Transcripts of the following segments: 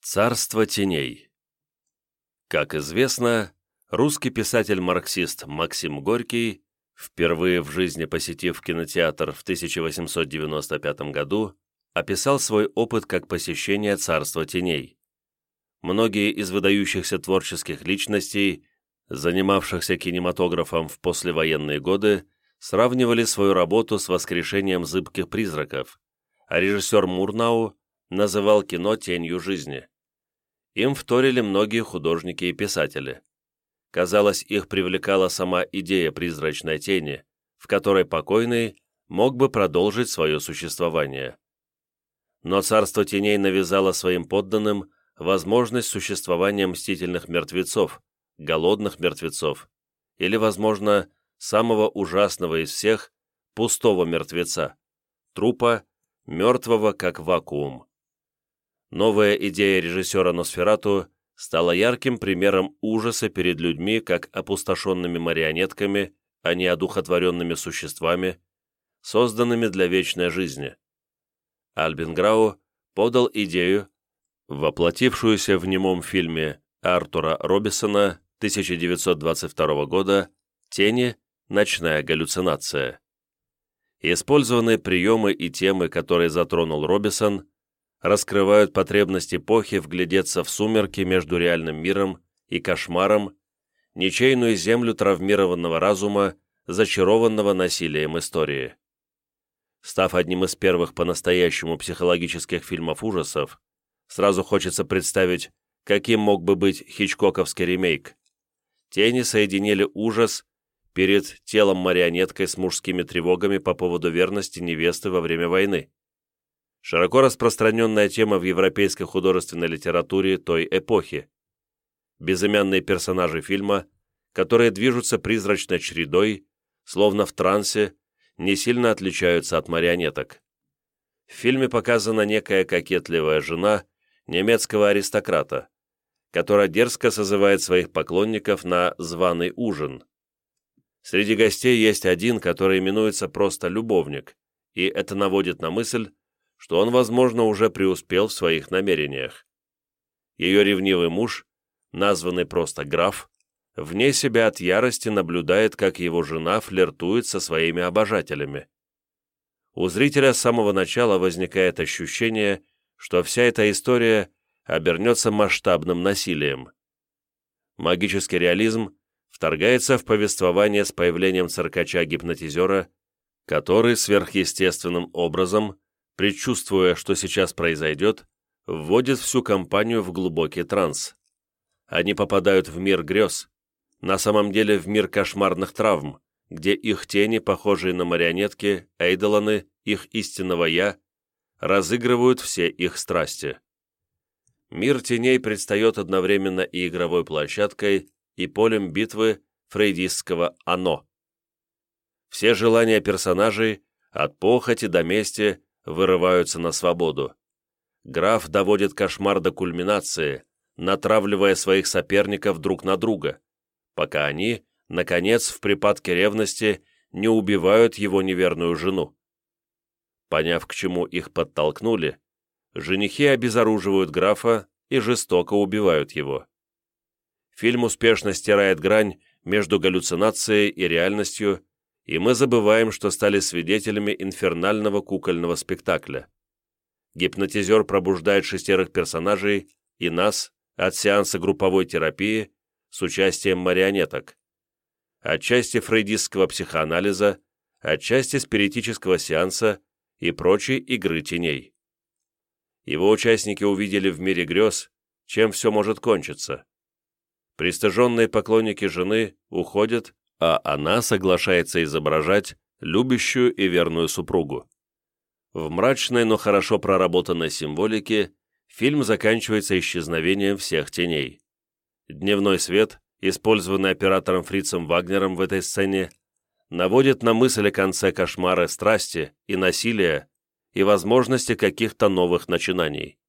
Царство теней. Как известно, русский писатель-марксист Максим Горький, впервые в жизни посетив кинотеатр в 1895 году, описал свой опыт как посещение Царства теней. Многие из выдающихся творческих личностей, занимавшихся кинематографом в послевоенные годы, сравнивали свою работу с воскрешением зыбких призраков, а режиссер Мурнау называл кино тенью жизни. Им вторили многие художники и писатели. Казалось, их привлекала сама идея призрачной тени, в которой покойный мог бы продолжить свое существование. Но царство теней навязало своим подданным возможность существования мстительных мертвецов, голодных мертвецов, или, возможно, самого ужасного из всех, пустого мертвеца, трупа, мертвого как вакуум. Новая идея режиссера Носферату стала ярким примером ужаса перед людьми как опустошенными марионетками, а не одухотворенными существами, созданными для вечной жизни. Альбин Грау подал идею, воплотившуюся в немом фильме Артура Робисона 1922 года «Тени. Ночная галлюцинация». Использованные приемы и темы, которые затронул Робисон, раскрывают потребность эпохи вглядеться в сумерки между реальным миром и кошмаром, ничейную землю травмированного разума, зачарованного насилием истории. Став одним из первых по-настоящему психологических фильмов ужасов, сразу хочется представить, каким мог бы быть хичкоковский ремейк. «Тени» соединили ужас перед телом-марионеткой с мужскими тревогами по поводу верности невесты во время войны. Широко распространенная тема в европейской художественной литературе той эпохи. Безымянные персонажи фильма, которые движутся призрачной чередой, словно в трансе, не сильно отличаются от марионеток. В фильме показана некая кокетливая жена немецкого аристократа, которая дерзко созывает своих поклонников на званый ужин. Среди гостей есть один, который именуется просто любовник, и это наводит на мысль, что он, возможно, уже преуспел в своих намерениях. Ее ревнивый муж, названный просто граф, вне себя от ярости наблюдает, как его жена флиртует со своими обожателями. У зрителя с самого начала возникает ощущение, что вся эта история обернется масштабным насилием. Магический реализм вторгается в повествование с появлением циркача-гипнотизера, который сверхъестественным образом, предчувствуя, что сейчас произойдет, вводит всю компанию в глубокий транс. Они попадают в мир грез, на самом деле в мир кошмарных травм, где их тени, похожие на марионетки, эйдолоны, их истинного «я», разыгрывают все их страсти. Мир теней предстает одновременно и игровой площадкой, и полем битвы фрейдистского «оно». Все желания персонажей, от похоти до мести, вырываются на свободу. Граф доводит кошмар до кульминации, натравливая своих соперников друг на друга, пока они, наконец, в припадке ревности не убивают его неверную жену. Поняв, к чему их подтолкнули, женихи обезоруживают графа и жестоко убивают его. Фильм успешно стирает грань между галлюцинацией и реальностью, и мы забываем, что стали свидетелями инфернального кукольного спектакля. Гипнотизер пробуждает 6 персонажей и нас от сеанса групповой терапии с участием марионеток. Отчасти фрейдистского психоанализа, отчасти спиритического сеанса и прочей игры теней. Его участники увидели в мире грез, чем все может кончиться. Пристыженные поклонники жены уходят, а она соглашается изображать любящую и верную супругу. В мрачной, но хорошо проработанной символике фильм заканчивается исчезновением всех теней. Дневной свет, использованный оператором Фрицем Вагнером в этой сцене, наводит на мысль о конце кошмара страсти и насилия и возможности каких-то новых начинаний.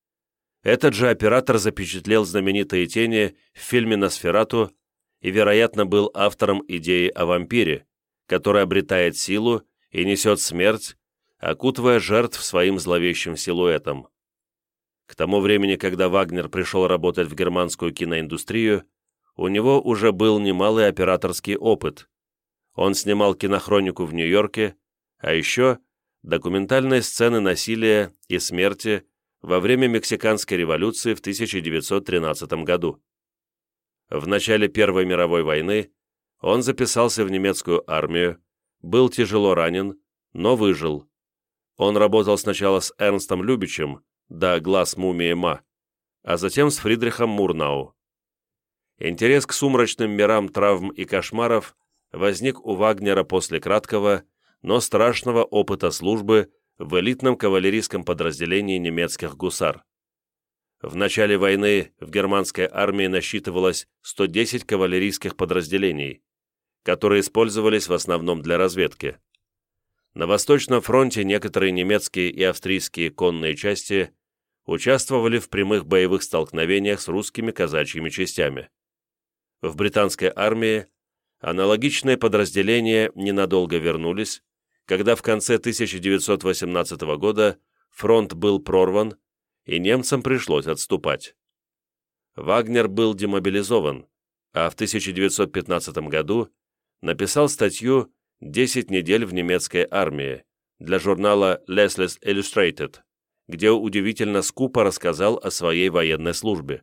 Этот же оператор запечатлел знаменитые тени в фильме «Носферату» и, вероятно, был автором идеи о вампире, который обретает силу и несет смерть, окутывая жертв своим зловещим силуэтом. К тому времени, когда Вагнер пришел работать в германскую киноиндустрию, у него уже был немалый операторский опыт. Он снимал кинохронику в Нью-Йорке, а еще документальные сцены насилия и смерти во время Мексиканской революции в 1913 году. В начале Первой мировой войны он записался в немецкую армию, был тяжело ранен, но выжил. Он работал сначала с Эрнстом Любичем, да «Глаз мумии Ма», а затем с Фридрихом Мурнау. Интерес к сумрачным мирам травм и кошмаров возник у Вагнера после краткого, но страшного опыта службы в элитном кавалерийском подразделении немецких гусар. В начале войны в германской армии насчитывалось 110 кавалерийских подразделений, которые использовались в основном для разведки. На Восточном фронте некоторые немецкие и австрийские конные части участвовали в прямых боевых столкновениях с русскими казачьими частями. В британской армии аналогичные подразделения ненадолго вернулись, когда в конце 1918 года фронт был прорван, и немцам пришлось отступать. Вагнер был демобилизован, а в 1915 году написал статью «10 недель в немецкой армии» для журнала Leslie's Illustrated, где удивительно скупо рассказал о своей военной службе.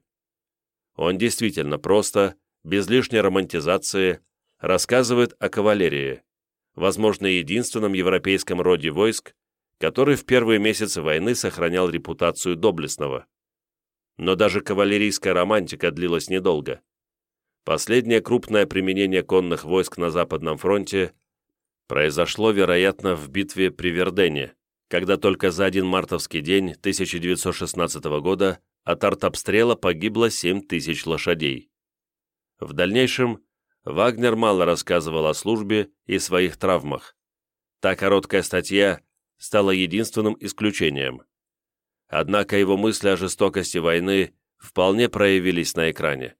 Он действительно просто, без лишней романтизации, рассказывает о кавалерии, возможно, единственном европейском роде войск, который в первые месяцы войны сохранял репутацию доблестного. Но даже кавалерийская романтика длилась недолго. Последнее крупное применение конных войск на Западном фронте произошло, вероятно, в битве при Вердене, когда только за один мартовский день 1916 года от артобстрела погибло 7 тысяч лошадей. В дальнейшем Вагнер мало рассказывал о службе и своих травмах. Та короткая статья стала единственным исключением. Однако его мысли о жестокости войны вполне проявились на экране.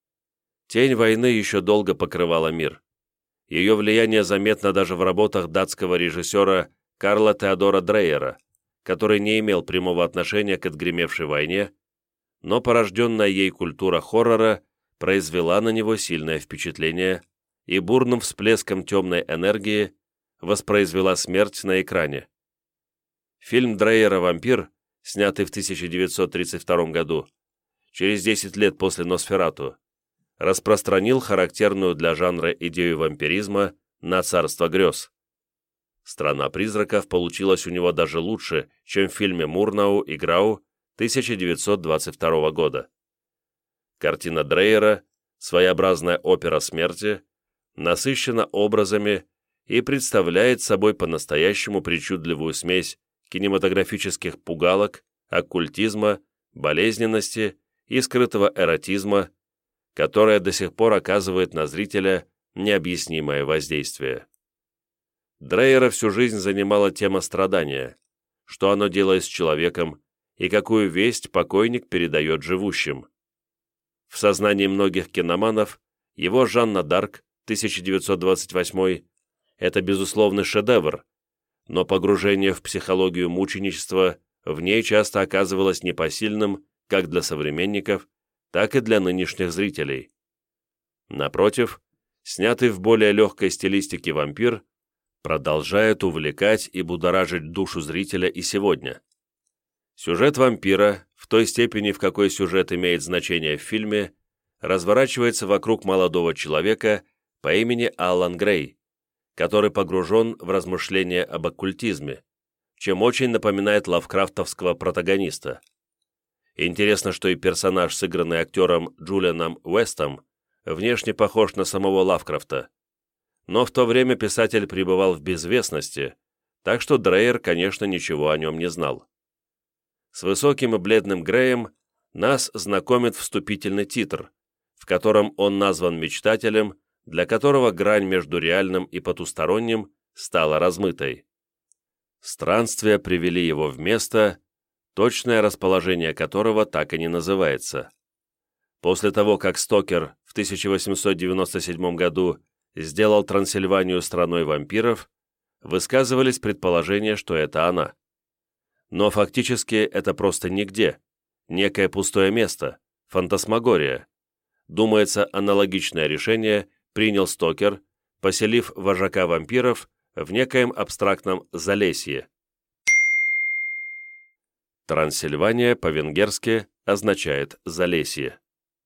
Тень войны еще долго покрывала мир. Ее влияние заметно даже в работах датского режиссера Карла Теодора Дрейера, который не имел прямого отношения к отгремевшей войне, но порожденная ей культура хоррора произвела на него сильное впечатление и бурным всплеском темной энергии воспроизвела смерть на экране. Фильм Дрейера «Вампир», снятый в 1932 году, через 10 лет после «Носферату», распространил характерную для жанра идею вампиризма на царство грез. «Страна призраков» получилась у него даже лучше, чем в фильме Мурнау и Грау 1922 года. Картина Дрейера, своеобразная опера смерти, насыщена образами и представляет собой по-настоящему причудливую смесь кинематографических пугалок, оккультизма, болезненности и скрытого эротизма, которая до сих пор оказывает на зрителя необъяснимое воздействие. Дрейера всю жизнь занимала тема страдания, что оно делает с человеком и какую весть покойник передает живущим. В сознании многих киноманов его «Жанна Дарк» 1928 – это безусловный шедевр, но погружение в психологию мученичества в ней часто оказывалось непосильным как для современников, так и для нынешних зрителей. Напротив, снятый в более легкой стилистике «Вампир» продолжает увлекать и будоражить душу зрителя и сегодня. Сюжет «Вампира», в той степени, в какой сюжет имеет значение в фильме, разворачивается вокруг молодого человека по имени Аллан Грей, который погружен в размышления об оккультизме, чем очень напоминает лавкрафтовского протагониста. Интересно, что и персонаж, сыгранный актером Джулианом Уэстом, внешне похож на самого Лавкрафта. Но в то время писатель пребывал в безвестности, так что Дрейер, конечно, ничего о нем не знал. С высоким и бледным Греем нас знакомит вступительный титр, в котором он назван мечтателем, для которого грань между реальным и потусторонним стала размытой. Странствия привели его в место, точное расположение которого так и не называется. После того, как Стокер в 1897 году сделал Трансильванию страной вампиров, высказывались предположения, что это она. Но фактически это просто нигде, некое пустое место, фантасмагория. Думается, аналогичное решение принял Стокер, поселив вожака вампиров в некоем абстрактном Залесье. Трансильвания по-венгерски означает «Залесье».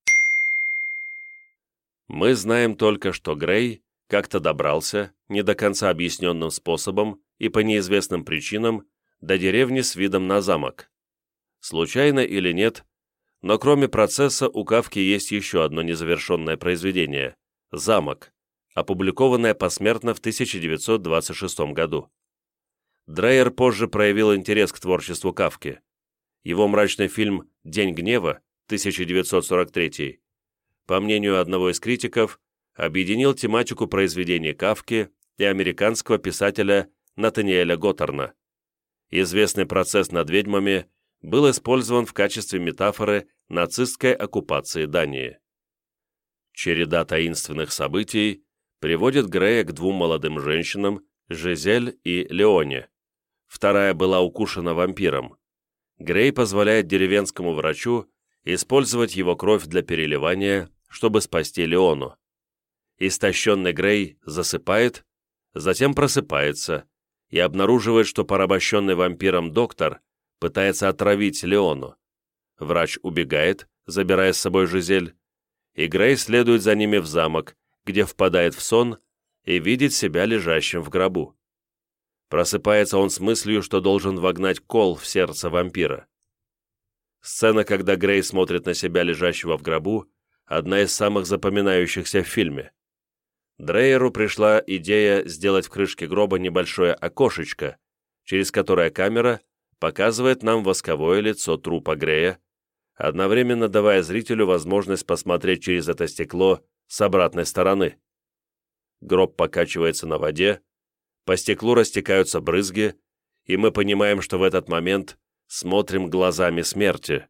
Мы знаем только, что Грей как-то добрался, не до конца объясненным способом и по неизвестным причинам, до деревни с видом на замок. Случайно или нет, но кроме процесса у Кафки есть еще одно незавершенное произведение «Замок», опубликованное посмертно в 1926 году. Дрейер позже проявил интерес к творчеству Кафки. Его мрачный фильм «День гнева» 1943, по мнению одного из критиков, объединил тематику произведений Кафки и американского писателя Натаниэля Готтерна. Известный процесс над ведьмами был использован в качестве метафоры нацистской оккупации Дании. Череда таинственных событий приводит Грея к двум молодым женщинам, Жизель и Леоне. Вторая была укушена вампиром. Грей позволяет деревенскому врачу использовать его кровь для переливания, чтобы спасти Леону. Истощенный Грей засыпает, затем просыпается и обнаруживает, что порабощенный вампиром доктор пытается отравить Леону. Врач убегает, забирая с собой Жизель, и Грей следует за ними в замок, где впадает в сон и видит себя лежащим в гробу. Просыпается он с мыслью, что должен вогнать кол в сердце вампира. Сцена, когда Грей смотрит на себя лежащего в гробу, одна из самых запоминающихся в фильме. Дрейеру пришла идея сделать в крышке гроба небольшое окошечко, через которое камера показывает нам восковое лицо трупа Грея, одновременно давая зрителю возможность посмотреть через это стекло с обратной стороны. Гроб покачивается на воде, по стеклу растекаются брызги, и мы понимаем, что в этот момент смотрим глазами смерти.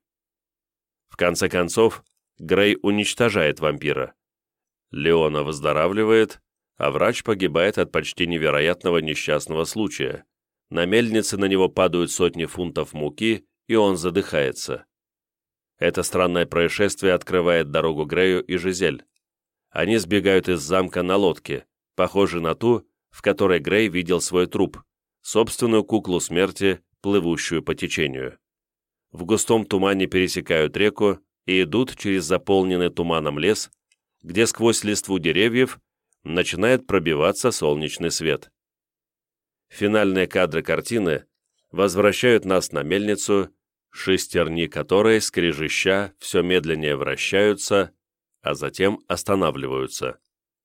В конце концов, Грей уничтожает вампира. Леона выздоравливает, а врач погибает от почти невероятного несчастного случая. На мельнице на него падают сотни фунтов муки, и он задыхается. Это странное происшествие открывает дорогу Грею и Жизель. Они сбегают из замка на лодке, похожей на ту, в которой Грей видел свой труп, собственную куклу смерти, плывущую по течению. В густом тумане пересекают реку и идут через заполненный туманом лес, где сквозь листву деревьев начинает пробиваться солнечный свет. Финальные кадры картины возвращают нас на мельницу, шестерни которой, скрежеща, все медленнее вращаются, а затем останавливаются.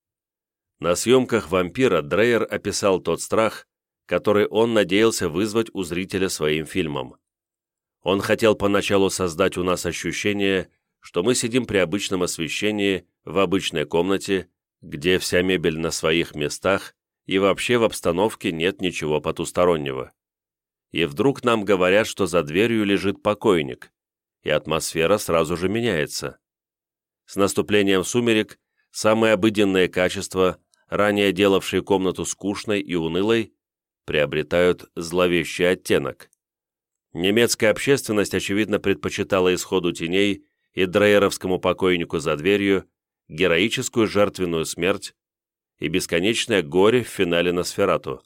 На съемках «Вампира» Дрейер описал тот страх, который он надеялся вызвать у зрителя своим фильмом. Он хотел поначалу создать у нас ощущение, что мы сидим при обычном освещении в обычной комнате, где вся мебель на своих местах и вообще в обстановке нет ничего потустороннего. И вдруг нам говорят, что за дверью лежит покойник, и атмосфера сразу же меняется. С наступлением сумерек самые обыденные качества, ранее делавшие комнату скучной и унылой, приобретают зловещий оттенок. Немецкая общественность, очевидно, предпочитала исходу теней и дрейеровскому покойнику за дверью героическую жертвенную смерть и бесконечное горе в финале Носферату.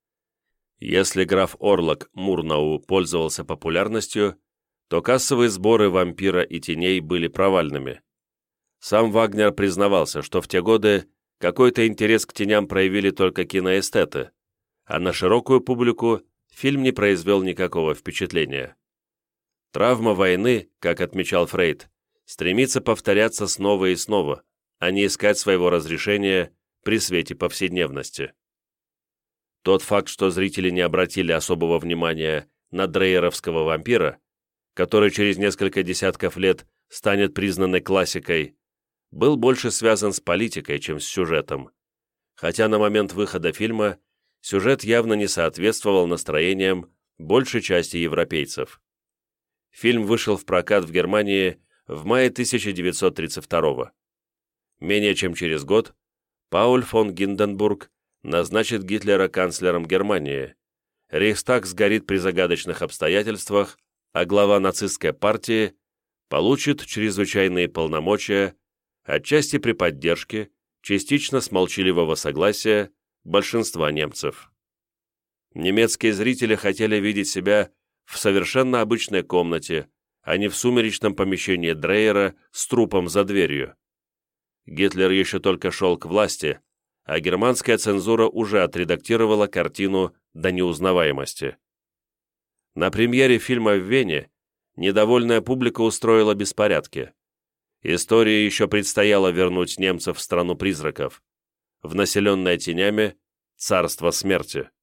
Если граф Орлок Мурнау пользовался популярностью, то кассовые сборы «Вампира» и «Теней» были провальными. Сам Вагнер признавался, что в те годы какой-то интерес к теням проявили только киноэстеты, а на широкую публику фильм не произвел никакого впечатления. Травма войны, как отмечал Фрейд, стремится повторяться снова и снова, а не искать своего разрешения при свете повседневности. Тот факт, что зрители не обратили особого внимания на дрейеровского вампира, который через несколько десятков лет станет признанной классикой, был больше связан с политикой, чем с сюжетом. Хотя на момент выхода фильма сюжет явно не соответствовал настроениям большей части европейцев. Фильм вышел в прокат в Германии в мае 1932 Менее чем через год Пауль фон Гинденбург назначит Гитлера канцлером Германии. Рейхстаг сгорит при загадочных обстоятельствах, а глава нацистской партии получит чрезвычайные полномочия, отчасти при поддержке, частично с молчаливого согласия большинства немцев. Немецкие зрители хотели видеть себя в совершенно обычной комнате, а не в сумеречном помещении Дрейера с трупом за дверью. Гитлер еще только шел к власти, а германская цензура уже отредактировала картину до неузнаваемости. На премьере фильма в Вене недовольная публика устроила беспорядки. Истории еще предстояло вернуть немцев в страну призраков, в населенное тенями царство смерти.